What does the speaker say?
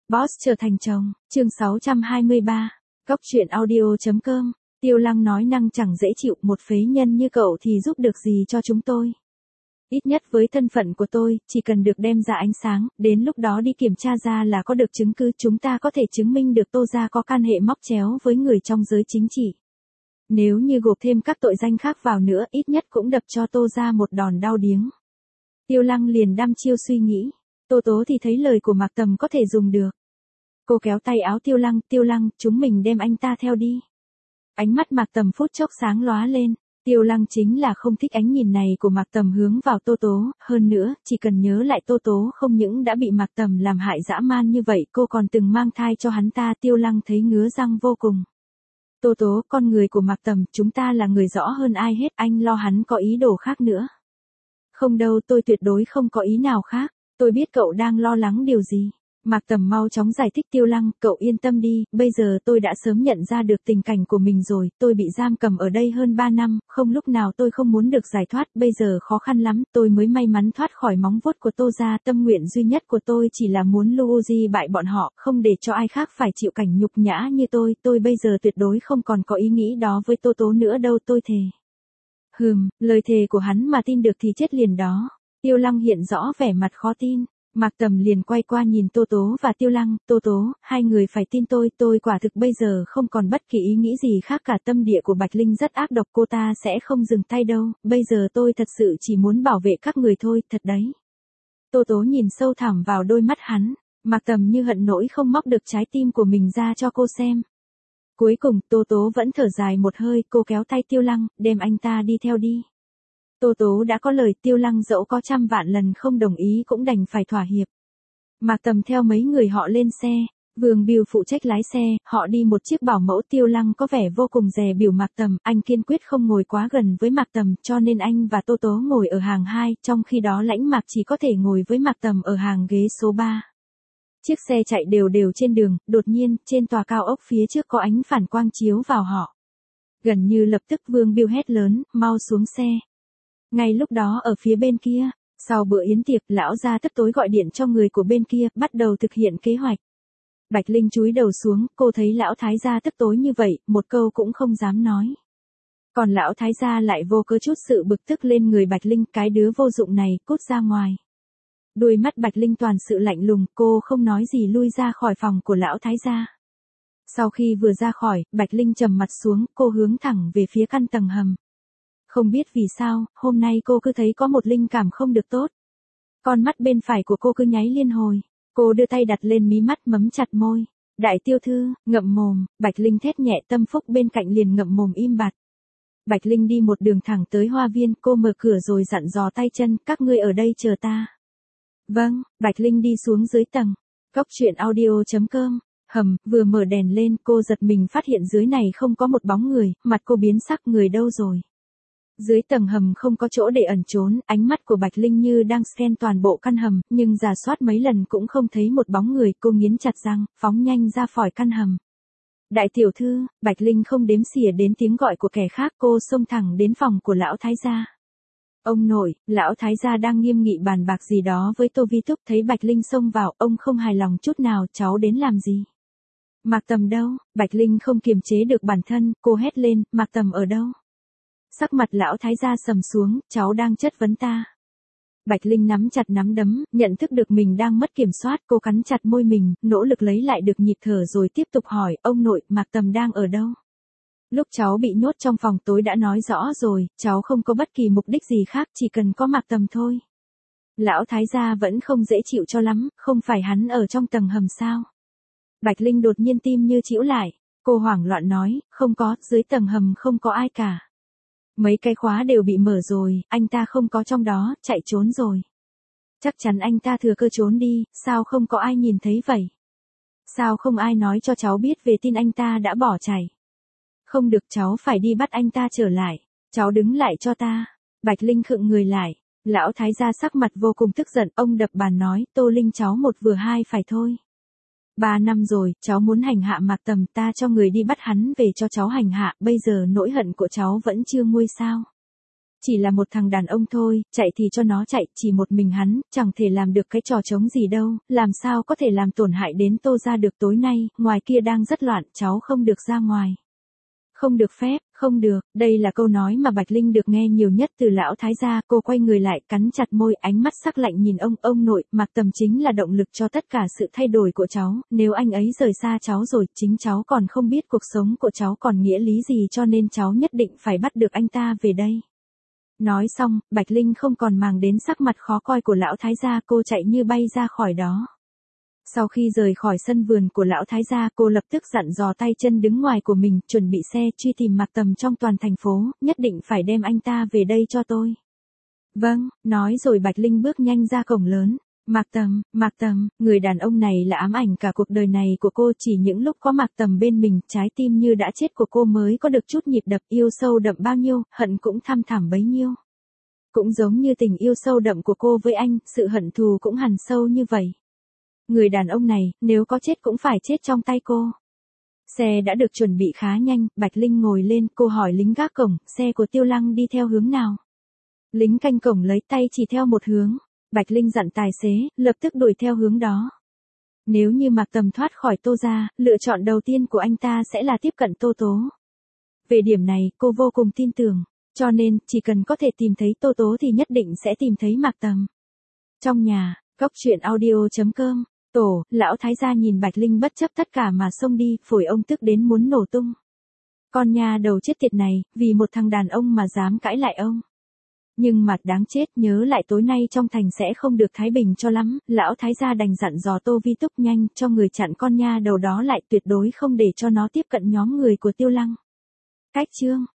Boss trở thành chồng, chương 623. Cóc truyện audio.com. Tiêu Lăng nói năng chẳng dễ chịu, một phế nhân như cậu thì giúp được gì cho chúng tôi. Ít nhất với thân phận của tôi, chỉ cần được đem ra ánh sáng, đến lúc đó đi kiểm tra ra là có được chứng cứ, chúng ta có thể chứng minh được Tô gia có can hệ móc chéo với người trong giới chính trị. Nếu như gộp thêm các tội danh khác vào nữa, ít nhất cũng đập cho Tô gia một đòn đau điếng. Tiêu Lăng liền đăm chiêu suy nghĩ. Tô Tố thì thấy lời của Mạc Tầm có thể dùng được. Cô kéo tay áo Tiêu Lăng, chúng mình đem anh ta theo đi. Ánh mắt Mạc Tầm phút chốc sáng lóa lên. Tiêu Lăng chính là không thích ánh nhìn này của Mạc Tầm hướng vào Tô Tố, hơn nữa, chỉ cần nhớ lại Tô Tố không những đã bị Mạc Tầm làm hại dã man như vậy, cô còn từng mang thai cho hắn ta. Tiêu Lăng thấy ngứa răng vô cùng. Tô Tố, con người của Mạc Tầm, chúng ta là người rõ hơn ai hết, anh lo hắn có ý đồ khác nữa. Không đâu, tôi tuyệt đối không có ý nào khác, tôi biết cậu đang lo lắng điều gì. Mạc Tầm mau chóng giải thích. Tiêu Lăng, cậu yên tâm đi, bây giờ tôi đã sớm nhận ra được tình cảnh của mình rồi, tôi bị giam cầm ở đây hơn 3 năm, không lúc nào tôi không muốn được giải thoát, bây giờ khó khăn lắm, tôi mới may mắn thoát khỏi móng vuốt của Tô gia, tâm nguyện duy nhất của tôi chỉ là muốn Luoji bại bọn họ, không để cho ai khác phải chịu cảnh nhục nhã như tôi bây giờ tuyệt đối không còn có ý nghĩ đó với Tô Tố nữa đâu, tôi thề. Lời thề của hắn mà tin được thì chết liền đó. Tiêu Lăng hiện rõ vẻ mặt khó tin. Mạc Tầm liền quay qua nhìn Tô Tố và Tiêu Lăng. Tô Tố, hai người phải tin tôi quả thực bây giờ không còn bất kỳ ý nghĩ gì khác cả, tâm địa của Bạch Linh rất ác độc, cô ta sẽ không dừng tay đâu, bây giờ tôi thật sự chỉ muốn bảo vệ các người thôi, thật đấy. Tô Tố nhìn sâu thẳm vào đôi mắt hắn, Mạc Tầm như hận nỗi không móc được trái tim của mình ra cho cô xem. Cuối cùng, Tô Tố vẫn thở dài một hơi, cô kéo tay Tiêu Lăng, đem anh ta đi theo đi. Tô Tố đã có lời, Tiêu Lăng dẫu có trăm vạn lần không đồng ý cũng đành phải thỏa hiệp. Mạc Tầm theo mấy người họ lên xe, Vương Biêu phụ trách lái xe, họ đi một chiếc bảo mẫu. Tiêu Lăng có vẻ vô cùng dè bỉu Mạc Tầm, anh kiên quyết không ngồi quá gần với Mạc Tầm, cho nên anh và Tô Tố ngồi ở hàng 2, trong khi đó Lãnh Mạc chỉ có thể ngồi với Mạc Tầm ở hàng ghế số 3. Chiếc xe chạy đều đều trên đường, đột nhiên, trên tòa cao ốc phía trước có ánh phản quang chiếu vào họ. Gần như lập tức Vương Biêu hét lớn, mau xuống xe. Ngay lúc đó ở phía bên kia, sau bữa yến tiệc, lão gia tức tối gọi điện cho người của bên kia, bắt đầu thực hiện kế hoạch. Bạch Linh chúi đầu xuống, cô thấy lão thái gia tức tối như vậy, một câu cũng không dám nói. Còn lão thái gia lại vô cớ chút sự bực tức lên người Bạch Linh, cái đứa vô dụng này, cút ra ngoài. Đôi mắt Bạch Linh toàn sự lạnh lùng, cô không nói gì lui ra khỏi phòng của lão thái gia. Sau khi vừa ra khỏi, Bạch Linh trầm mặt xuống, cô hướng thẳng về phía căn tầng hầm. Không biết vì sao, hôm nay cô cứ thấy có một linh cảm không được tốt. Con mắt bên phải của cô cứ nháy liên hồi. Cô đưa tay đặt lên mí mắt, mấm chặt môi. Đại tiểu thư, ngậm mồm. Bạch Linh thét nhẹ, Tâm Phúc bên cạnh liền ngậm mồm im bặt. Bạch Linh đi một đường thẳng tới hoa viên, cô mở cửa rồi dặn dò tay chân, các ngươi ở đây chờ ta. Vâng, Bạch Linh đi xuống dưới tầng. Cóc truyện audio.com. Vừa mở đèn lên, cô giật mình phát hiện dưới này không có một bóng người, mặt cô biến sắc, người đâu rồi. Dưới tầng hầm không có chỗ để ẩn trốn, ánh mắt của Bạch Linh như đang scan toàn bộ căn hầm, nhưng rà soát mấy lần cũng không thấy một bóng người, cô nghiến chặt răng, phóng nhanh ra khỏi căn hầm. Đại tiểu thư, Bạch Linh không đếm xỉa đến tiếng gọi của kẻ khác, cô xông thẳng đến phòng của lão thái gia. Ông nội, lão thái gia đang nghiêm nghị bàn bạc gì đó với Tô Vi Túc, thấy Bạch Linh xông vào, ông không hài lòng chút nào, cháu đến làm gì? Mạc Tầm đâu? Bạch Linh không kiềm chế được bản thân, cô hét lên, Mạc Tầm ở đâu? Sắc mặt lão thái gia sầm xuống, cháu đang chất vấn ta. Bạch Linh nắm chặt nắm đấm, nhận thức được mình đang mất kiểm soát, cô cắn chặt môi mình, nỗ lực lấy lại được nhịp thở rồi tiếp tục hỏi, ông nội, Mạc Tầm đang ở đâu? Lúc cháu bị nhốt trong phòng tối đã nói rõ rồi, cháu không có bất kỳ mục đích gì khác, chỉ cần có Mạc Tầm thôi. Lão thái gia vẫn không dễ chịu cho lắm, không phải hắn ở trong tầng hầm sao? Bạch Linh đột nhiên tim như chĩu lại, cô hoảng loạn nói, không có, dưới tầng hầm không có ai cả. Mấy cái khóa đều bị mở rồi, anh ta không có trong đó, chạy trốn rồi. Chắc chắn anh ta thừa cơ trốn đi, sao không có ai nhìn thấy vậy? Sao không ai nói cho cháu biết về tin anh ta đã bỏ chạy? Không được, cháu phải đi bắt anh ta trở lại. Cháu đứng lại cho ta. Bạch Linh khựng người lại. Lão thái gia sắc mặt vô cùng tức giận, ông đập bàn nói, Tô Linh cháu một vừa hai phải thôi. 3 năm rồi, cháu muốn hành hạ Mạc Tầm, ta cho người đi bắt hắn về cho cháu hành hạ, bây giờ nỗi hận của cháu vẫn chưa nguôi sao. Chỉ là một thằng đàn ông thôi, chạy thì cho nó chạy, chỉ một mình hắn, chẳng thể làm được cái trò trống gì đâu, làm sao có thể làm tổn hại đến Tô gia được. Tối nay, ngoài kia đang rất loạn, cháu không được ra ngoài. Không được phép, không được, đây là câu nói mà Bạch Linh được nghe nhiều nhất từ lão thái gia. Cô quay người lại, cắn chặt môi, ánh mắt sắc lạnh nhìn ông nội. Mạc Tầm chính là động lực cho tất cả sự thay đổi của cháu, nếu anh ấy rời xa cháu rồi, chính cháu còn không biết cuộc sống của cháu còn nghĩa lý gì, cho nên cháu nhất định phải bắt được anh ta về đây. Nói xong, Bạch Linh không còn màng đến sắc mặt khó coi của lão thái gia, cô chạy như bay ra khỏi đó. Sau khi rời khỏi sân vườn của lão thái gia, cô lập tức dặn dò tay chân đứng ngoài của mình, chuẩn bị xe truy tìm Mạc Tầm trong toàn thành phố, nhất định phải đem anh ta về đây cho tôi. Vâng, nói rồi Bạch Linh bước nhanh ra cổng lớn. Mạc Tầm, người đàn ông này là ám ảnh cả cuộc đời này của cô, chỉ những lúc có Mạc Tầm bên mình, trái tim như đã chết của cô mới có được chút nhịp đập. Yêu sâu đậm bao nhiêu, hận cũng thăm thẳm bấy nhiêu. Cũng giống như tình yêu sâu đậm của cô với anh, sự hận thù cũng hằn sâu như vậy. Người đàn ông này, nếu có chết cũng phải chết trong tay cô. Xe đã được chuẩn bị khá nhanh, Bạch Linh ngồi lên, cô hỏi lính gác cổng, xe của Tiêu Lăng đi theo hướng nào? Lính canh cổng lấy tay chỉ theo một hướng. Bạch Linh dặn tài xế, lập tức đuổi theo hướng đó. Nếu như Mạc Tầm thoát khỏi Tô gia, lựa chọn đầu tiên của anh ta sẽ là tiếp cận Tô Tố. Về điểm này, cô vô cùng tin tưởng, cho nên, chỉ cần có thể tìm thấy Tô Tố thì nhất định sẽ tìm thấy Mạc Tầm. Trong nhà, Cóc Truyện Audio.com. Tổ, lão thái gia nhìn Bạch Linh bất chấp tất cả mà xông đi, phổi ông tức đến muốn nổ tung. Con nha đầu chết tiệt này, vì một thằng đàn ông mà dám cãi lại ông. Nhưng mà đáng chết, nhớ lại tối nay trong thành sẽ không được thái bình cho lắm, lão thái gia đành dặn dò Tô Vi Túc nhanh cho người chặn con nha đầu đó lại, tuyệt đối không để cho nó tiếp cận nhóm người của Tiêu Lăng. Cách chương